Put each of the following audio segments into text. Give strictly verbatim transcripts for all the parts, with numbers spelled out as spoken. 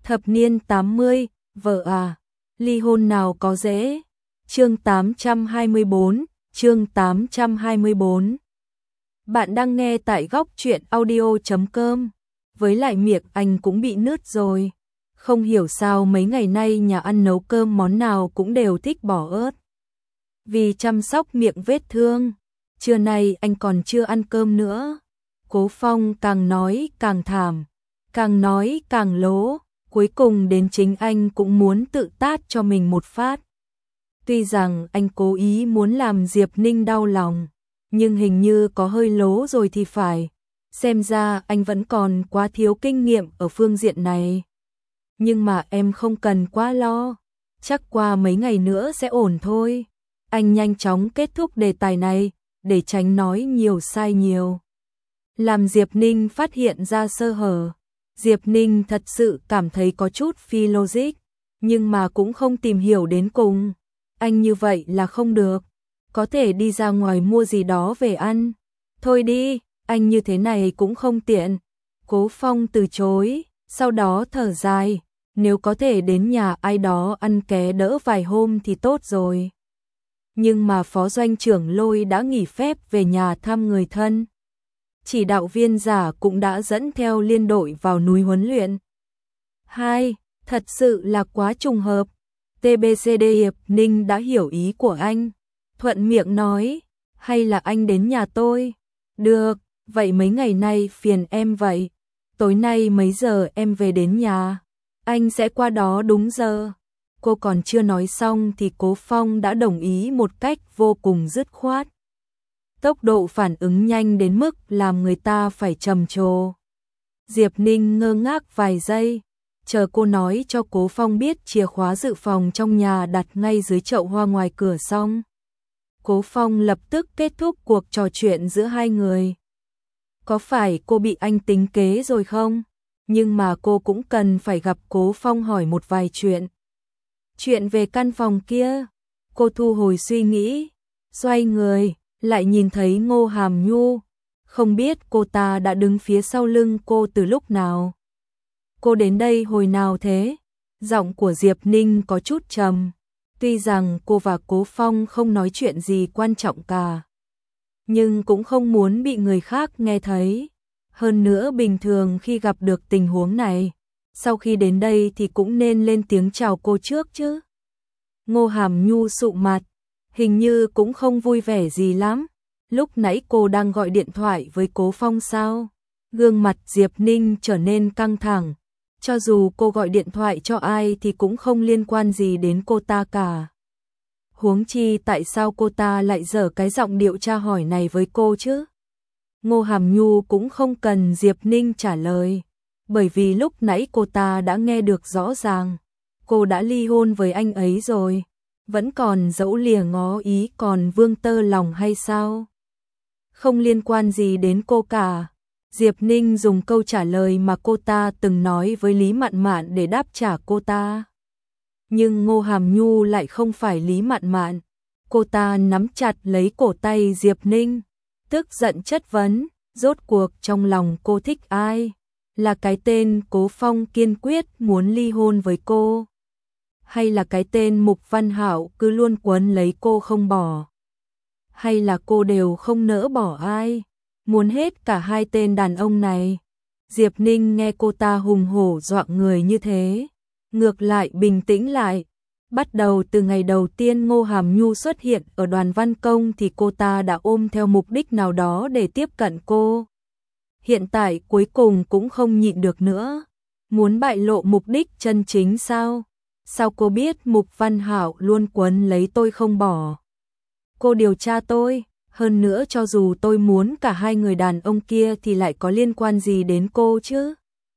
Thập niên tám mươi, vợ à, ly hôn nào có dễ. Chương tám trăm hai mươi bốn, chương tám trăm hai mươi bốn. Bạn đang nghe tại góc truyện audio chấm com. Với lại miệng anh cũng bị nứt rồi. Không hiểu sao mấy ngày nay nhà ăn nấu cơm món nào cũng đều thích bỏ ớt. Vì chăm sóc miệng vết thương, trưa nay anh còn chưa ăn cơm nữa. Cố Phong càng nói càng thảm, càng nói càng lố, cuối cùng đến chính anh cũng muốn tự tát cho mình một phát. Tuy rằng anh cố ý muốn làm Diệp Ninh đau lòng, nhưng hình như có hơi lố rồi thì phải. Xem ra anh vẫn còn quá thiếu kinh nghiệm ở phương diện này. Nhưng mà em không cần quá lo, chắc qua mấy ngày nữa sẽ ổn thôi. Anh nhanh chóng kết thúc đề tài này, để tránh nói nhiều sai nhiều. Làm Diệp Ninh phát hiện ra sơ hở. Diệp Ninh thật sự cảm thấy có chút phi logic, nhưng mà cũng không tìm hiểu đến cùng. Anh như vậy là không được, có thể đi ra ngoài mua gì đó về ăn. Thôi đi, anh như thế này cũng không tiện. Cố Phong từ chối, sau đó thở dài, nếu có thể đến nhà ai đó ăn ké đỡ vài hôm thì tốt rồi. Nhưng mà phó doanh trưởng Lôi đã nghỉ phép về nhà thăm người thân. Chỉ đạo viên giả cũng đã dẫn theo liên đội vào núi huấn luyện. Hai, thật sự là quá trùng hợp. tê bê xê đê Diệp Ninh đã hiểu ý của anh. Thuận miệng nói, hay là anh đến nhà tôi? Được, vậy mấy ngày nay phiền em vậy. Tối nay mấy giờ em về đến nhà? Anh sẽ qua đó đúng giờ. Cô còn chưa nói xong thì Cố Phong đã đồng ý một cách vô cùng dứt khoát. Tốc độ phản ứng nhanh đến mức làm người ta phải trầm trồ. Diệp Ninh ngơ ngác vài giây, chờ cô nói cho Cố Phong biết chìa khóa dự phòng trong nhà đặt ngay dưới chậu hoa ngoài cửa xong. Cố Phong lập tức kết thúc cuộc trò chuyện giữa hai người. Có phải cô bị anh tính kế rồi không? Nhưng mà cô cũng cần phải gặp Cố Phong hỏi một vài chuyện. Chuyện về căn phòng kia, cô thu hồi suy nghĩ, xoay người, lại nhìn thấy Ngô Hàm Nhu. Không biết cô ta đã đứng phía sau lưng cô từ lúc nào. Cô đến đây hồi nào thế? Giọng của Diệp Ninh có chút trầm. Tuy rằng cô và Cố Phong không nói chuyện gì quan trọng cả, nhưng cũng không muốn bị người khác nghe thấy. Hơn nữa bình thường khi gặp được tình huống này, sau khi đến đây thì cũng nên lên tiếng chào cô trước chứ. Ngô Hàm Nhu sụ mặt, hình như cũng không vui vẻ gì lắm. Lúc nãy cô đang gọi điện thoại với Cố Phong sao? Gương mặt Diệp Ninh trở nên căng thẳng. Cho dù cô gọi điện thoại cho ai thì cũng không liên quan gì đến cô ta cả. Huống chi tại sao cô ta lại dở cái giọng điệu tra hỏi này với cô chứ? Ngô Hàm Nhu cũng không cần Diệp Ninh trả lời, bởi vì lúc nãy cô ta đã nghe được rõ ràng. Cô đã ly hôn với anh ấy rồi, vẫn còn dẫu lìa ngó ý còn vương tơ lòng hay sao? Không liên quan gì đến cô cả. Diệp Ninh dùng câu trả lời mà cô ta từng nói với Lý Mạn Mạn để đáp trả cô ta. Nhưng Ngô Hàm Nhu lại không phải Lý Mạn Mạn. Cô ta nắm chặt lấy cổ tay Diệp Ninh, tức giận chất vấn, rốt cuộc trong lòng cô thích ai? Là cái tên Cố Phong kiên quyết muốn ly hôn với cô? Hay là cái tên Mục Văn Hạo cứ luôn quấn lấy cô không bỏ? Hay là cô đều không nỡ bỏ ai? Muốn hết cả hai tên đàn ông này? Diệp Ninh nghe cô ta hùng hổ dọa người như thế, ngược lại bình tĩnh lại. Bắt đầu từ ngày đầu tiên Ngô Hàm Nhu xuất hiện ở Đoàn Văn Công thì cô ta đã ôm theo mục đích nào đó để tiếp cận cô. Hiện tại cuối cùng cũng không nhịn được nữa. Muốn bại lộ mục đích chân chính sao? Sao cô biết Mục Văn Hạo luôn quấn lấy tôi không bỏ? Cô điều tra tôi, hơn nữa cho dù tôi muốn cả hai người đàn ông kia thì lại có liên quan gì đến cô chứ?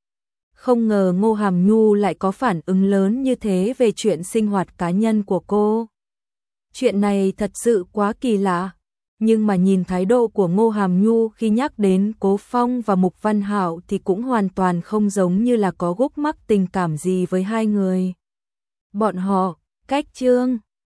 Không ngờ Ngô Hàm Nhu lại có phản ứng lớn như thế về chuyện sinh hoạt cá nhân của cô. Chuyện này thật sự quá kỳ lạ, nhưng mà nhìn thái độ của Ngô Hàm Nhu khi nhắc đến Cố Phong và Mục Văn Hạo thì cũng hoàn toàn không giống như là có gút mắc tình cảm gì với hai người. Bọn họ, cách chương